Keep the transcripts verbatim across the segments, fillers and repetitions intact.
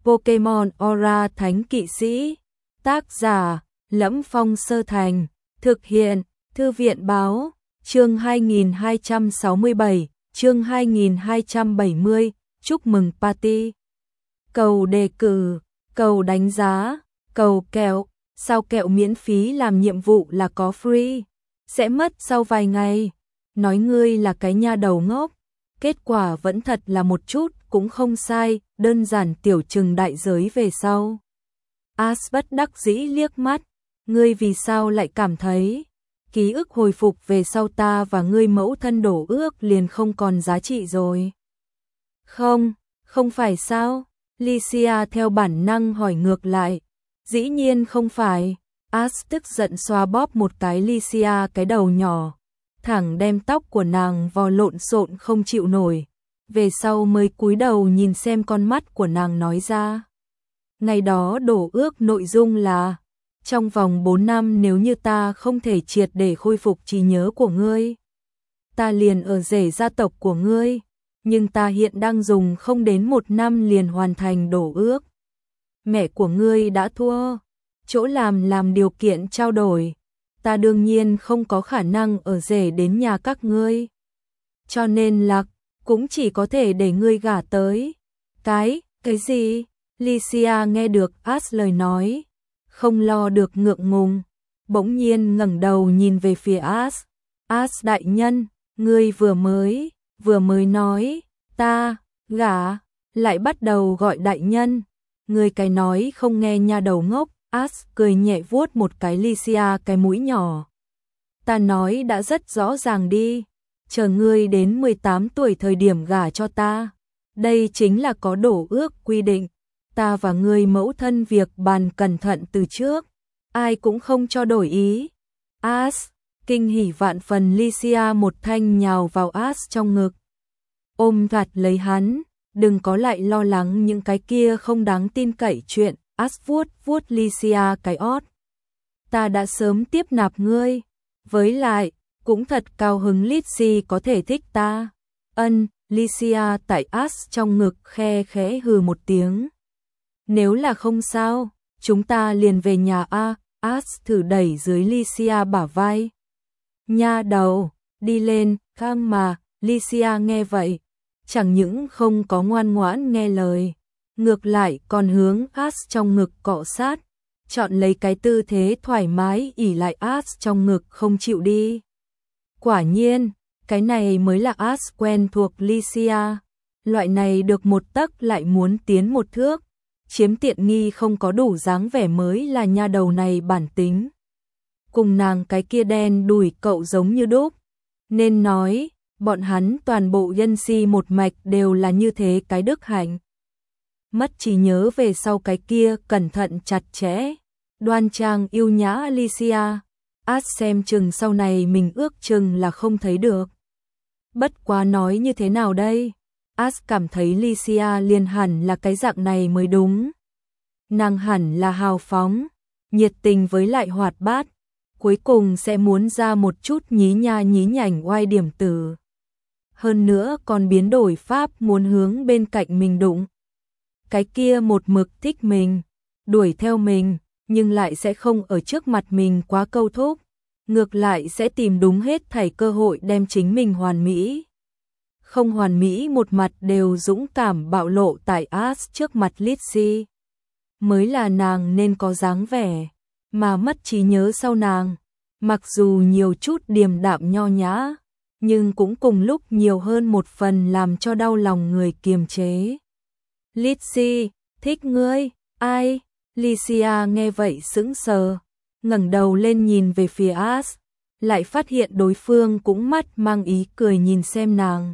Pokemon Aura Thánh Kỵ Sĩ. Tác giả: Lẫm Phong Sơ Thành. Thực hiện: Thư viện báo. Chương hai nghìn hai trăm sáu mươi bảy, chương hai nghìn hai trăm bảy mươi, chúc mừng party. Cầu đề cử, cầu đánh giá, cầu kẹo, sao kẹo miễn phí làm nhiệm vụ là có free, sẽ mất sau vài ngày. Nói ngươi là cái nha đầu ngốc, kết quả vẫn thật là một chút cũng không sai, đơn giản tiểu trừng đại giới về sau. Ash bất đắc dĩ liếc mắt, ngươi vì sao lại cảm thấy ký ức hồi phục về sau ta và ngươi mẫu thân đổ ước liền không còn giá trị rồi? Không, không phải sao? Lycia theo bản năng hỏi ngược lại. Dĩ nhiên không phải. Ash tức giận xoa bóp một cái Lycia cái đầu nhỏ, thẳng đem tóc của nàng vò lộn xộn không chịu nổi. Về sau mới cúi đầu nhìn xem con mắt của nàng nói ra. Ngày đó đổ ước nội dung là trong vòng bốn năm nếu như ta không thể triệt để khôi phục trí nhớ của ngươi, ta liền ở rể gia tộc của ngươi, nhưng ta hiện đang dùng không đến một năm liền hoàn thành đổ ước. Mẹ của ngươi đã thua, chỗ làm làm điều kiện trao đổi, ta đương nhiên không có khả năng ở rể đến nhà các ngươi. Cho nên Lạc cũng chỉ có thể để ngươi gả tới. Cái, cái gì? Lycia nghe được Ash lời nói, không lo được ngượng ngùng, bỗng nhiên ngẩng đầu nhìn về phía Ash. Ash đại nhân, ngươi vừa mới, vừa mới nói, ta, gả, lại bắt đầu gọi đại nhân. Ngươi cái nói không nghe nha đầu ngốc. Ash cười nhẹ vuốt một cái Lycia cái mũi nhỏ. Ta nói đã rất rõ ràng đi, chờ ngươi đến mười tám tuổi thời điểm gả cho ta. Đây chính là có đổ ước quy định. Ta và ngươi mẫu thân việc bàn cẩn thận từ trước, ai cũng không cho đổi ý. Ash, kinh hỉ vạn phần, Lycia một thanh nhào vào Ash trong ngực, ôm chặt lấy hắn, đừng có lại lo lắng những cái kia không đáng tin cậy chuyện. Ash vuốt vuốt Lycia cái ót. Ta đã sớm tiếp nạp ngươi, với lại cũng thật cao hứng Lizzie có thể thích ta. Ân, Lycia tại Ash trong ngực khe khẽ hừ một tiếng. Nếu là không sao, chúng ta liền về nhà a. Ash thử đẩy dưới Lycia bả vai. Nha đầu, đi lên, khang mà. Lycia nghe vậy, chẳng những không có ngoan ngoãn nghe lời, ngược lại còn hướng Ash trong ngực cọ sát, chọn lấy cái tư thế thoải mái ỉ lại Ash trong ngực không chịu đi. Quả nhiên, cái này mới là Ash quen thuộc Lycia, loại này được một tấc lại muốn tiến một thước, chiếm tiện nghi không có đủ dáng vẻ mới là nha đầu này bản tính. Cùng nàng cái kia đen đùi cậu giống như đúc, nên nói, bọn hắn toàn bộ nhân si một mạch đều là như thế cái đức hạnh. Mất trí nhớ về sau cái kia cẩn thận chặt chẽ, đoan trang yêu nhã Lycia, Ash xem chừng sau này mình ước chừng là không thấy được. Bất quá nói như thế nào đây? Ash cảm thấy Lycia liền hẳn là cái dạng này mới đúng. Nàng hẳn là hào phóng, nhiệt tình với lại hoạt bát, cuối cùng sẽ muốn ra một chút nhí nha nhí nhảnh oai điểm tử. Hơn nữa còn biến đổi pháp muốn hướng bên cạnh mình đụng. Cái kia một mực thích mình, đuổi theo mình, nhưng lại sẽ không ở trước mặt mình quá câu thúc, ngược lại sẽ tìm đúng hết thảy cơ hội đem chính mình hoàn mỹ. Không hoàn mỹ một mặt đều dũng cảm bạo lộ tại Ash trước mặt Lizzie. Mới là nàng nên có dáng vẻ, mà mất trí nhớ sau nàng, mặc dù nhiều chút điềm đạm nho nhã, nhưng cũng cùng lúc nhiều hơn một phần làm cho đau lòng người kiềm chế. Lizzie, thích ngươi, ai? Lycia nghe vậy sững sờ, ngẩng đầu lên nhìn về phía Ash, lại phát hiện đối phương cũng mắt mang ý cười nhìn xem nàng.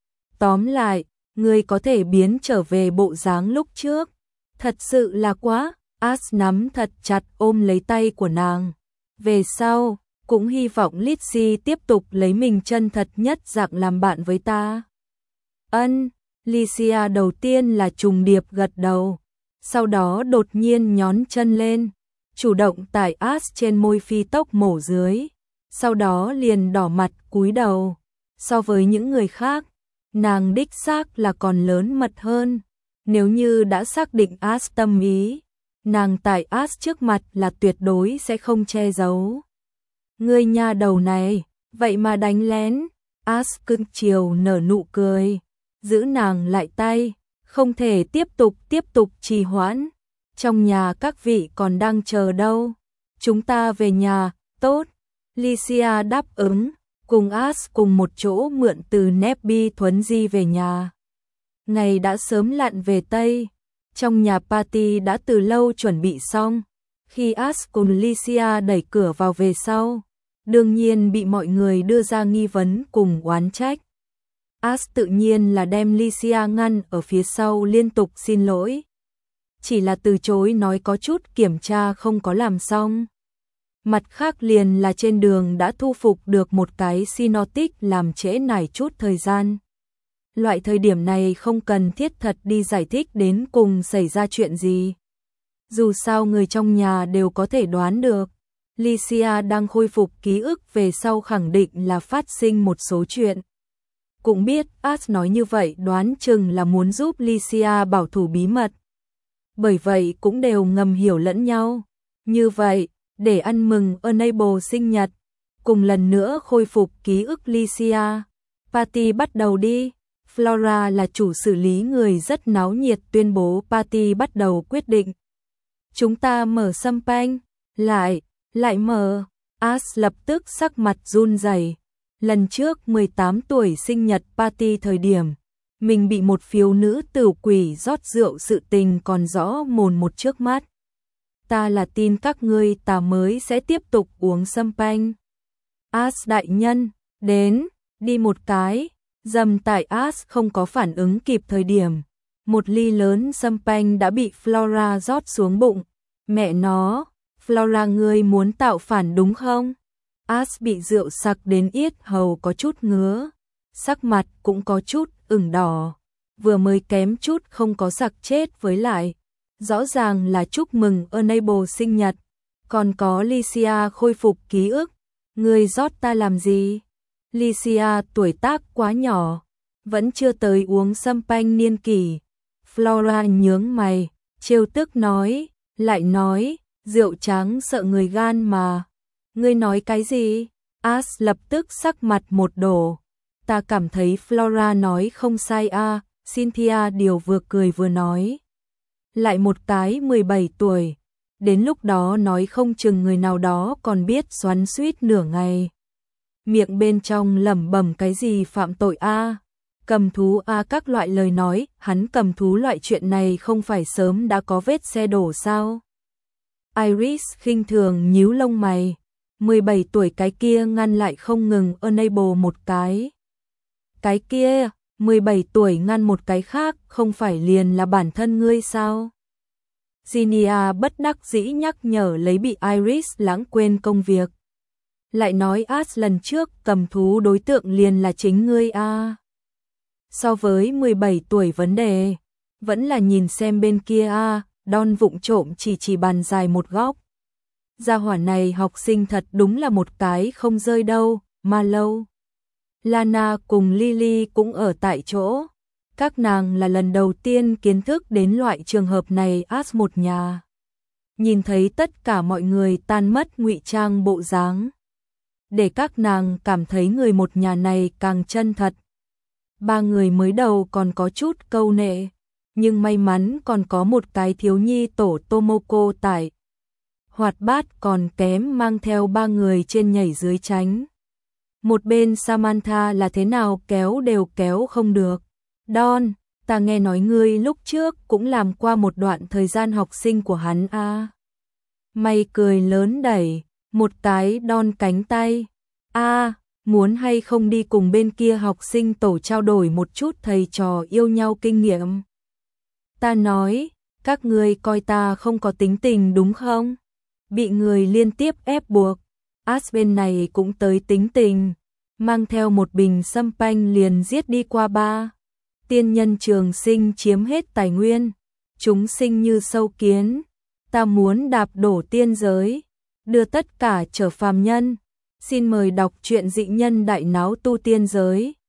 Tóm lại, ngươi có thể biến trở về bộ dáng lúc trước, thật sự là quá. Ash nắm thật chặt ôm lấy tay của nàng. Về sau, cũng hy vọng Lizzie tiếp tục lấy mình chân thật nhất dạng làm bạn với ta. Ân. Lycia đầu tiên là trùng điệp gật đầu, sau đó đột nhiên nhón chân lên, chủ động tải Ash trên môi phi tốc mổ dưới, sau đó liền đỏ mặt cúi đầu. So với những người khác, nàng đích xác là còn lớn mật hơn, Nếu như đã xác định As tâm ý, nàng tại As trước mặt là tuyệt đối sẽ không che giấu. Ngươi nha đầu này, vậy mà đánh lén. As cưng chiều nở nụ cười, giữ nàng lại tay, không thể tiếp tục tiếp tục trì hoãn. Trong nhà các vị còn đang chờ đâu. Chúng ta về nhà, tốt. Lycia đáp ứng, cùng As cùng một chỗ mượn từ Nebby thuấn di về nhà. Ngày đã sớm lặn về Tây, trong nhà party đã từ lâu chuẩn bị xong. Khi As cùng Lycia đẩy cửa vào về sau, đương nhiên bị mọi người đưa ra nghi vấn cùng oán trách. As tự nhiên là đem Lycia ngăn ở phía sau liên tục xin lỗi. Chỉ là từ chối nói có chút kiểm tra không có làm xong. Mặt khác liền là trên đường đã thu phục được một cái Synotic làm trễ nải chút thời gian. Loại thời điểm này không cần thiết thật đi giải thích đến cùng xảy ra chuyện gì. Dù sao người trong nhà đều có thể đoán được. Lycia đang khôi phục ký ức về sau khẳng định là phát sinh một số chuyện. Cũng biết As nói như vậy đoán chừng là muốn giúp Lycia bảo thủ bí mật. Bởi vậy cũng đều ngầm hiểu lẫn nhau. Như vậy, để ăn mừng Enable sinh nhật, cùng lần nữa khôi phục ký ức Lycia. Party bắt đầu đi. Flora là chủ xử lý người rất náo nhiệt tuyên bố party bắt đầu quyết định. Chúng ta mở champagne, lại, lại mở. As lập tức sắc mặt run rẩy. Lần trước mười tám tuổi sinh nhật party thời điểm, mình bị một phiếu nữ tử quỷ rót rượu sự tình còn rõ mồn một trước mắt. Ta là tin các ngươi ta mới sẽ tiếp tục uống champagne. As đại nhân, đến, đi một cái. Dầm tại As không có phản ứng kịp thời điểm. Một ly lớn champagne đã bị Flora rót xuống bụng. Mẹ nó, Flora ngươi muốn tạo phản đúng không? As bị rượu sặc đến yết hầu có chút ngứa. Sắc mặt cũng có chút ửng đỏ. Vừa mới kém chút không có sặc chết với lại. Rõ ràng là chúc mừng Enable sinh nhật. Còn có Lycia khôi phục ký ức. Ngươi rót ta làm gì? Lycia tuổi tác quá nhỏ, vẫn chưa tới uống champagne niên kỷ. Flora nhướng mày, trêu tức nói, lại nói, rượu trắng sợ người gan mà. Ngươi nói cái gì? As lập tức sắc mặt một đổ. Ta cảm thấy Flora nói không sai a. À, Cynthia điều vừa cười vừa nói. Lại một cái mười bảy tuổi, đến lúc đó nói không chừng người nào đó còn biết xoắn xuýt nửa ngày. Miệng bên trong lẩm bẩm cái gì phạm tội a, à, cầm thú a à, các loại lời nói, hắn cầm thú loại chuyện này không phải sớm đã có vết xe đổ sao? Iris khinh thường nhíu lông mày, mười bảy tuổi cái kia ngăn lại không ngừng Enable một cái. Cái kia, mười bảy tuổi ngăn một cái khác, không phải liền là bản thân ngươi sao? Ginia bất đắc dĩ nhắc nhở lấy bị Iris lãng quên công việc. Lại nói As lần trước cầm thú đối tượng liền là chính ngươi a. À. So với mười bảy tuổi vấn đề, vẫn là nhìn xem bên kia a, à, Don vụng trộm chỉ chỉ bàn dài một góc. Gia hỏa này học sinh thật đúng là một cái không rơi đâu, mà lâu. Lana cùng Lily cũng ở tại chỗ. Các nàng là lần đầu tiên kiến thức đến loại trường hợp này As một nhà. Nhìn thấy tất cả mọi người tan mất ngụy trang bộ dáng. Để các nàng cảm thấy người một nhà này càng chân thật. Ba người mới đầu còn có chút câu nệ, nhưng may mắn còn có một cái thiếu nhi tổ Tomoko tại. Hoạt bát còn kém mang theo ba người trên nhảy dưới tránh. Một bên Samantha là thế nào kéo đều kéo không được. Don, ta nghe nói ngươi lúc trước cũng làm qua một đoạn thời gian học sinh của hắn a. À. Mày cười lớn đẩy một cái Don cánh tay. A, à, muốn hay không đi cùng bên kia học sinh tổ trao đổi một chút thầy trò yêu nhau kinh nghiệm. Ta nói, các ngươi coi ta không có tính tình đúng không? Bị người liên tiếp ép buộc. As bên này cũng tới tính tình, mang theo một bình champagne liền giết đi qua ba. Tiên nhân trường sinh chiếm hết tài nguyên, chúng sinh như sâu kiến, ta muốn đạp đổ tiên giới, đưa tất cả trở phàm nhân. Xin mời đọc truyện Dị Nhân Đại Náo Tu Tiên Giới.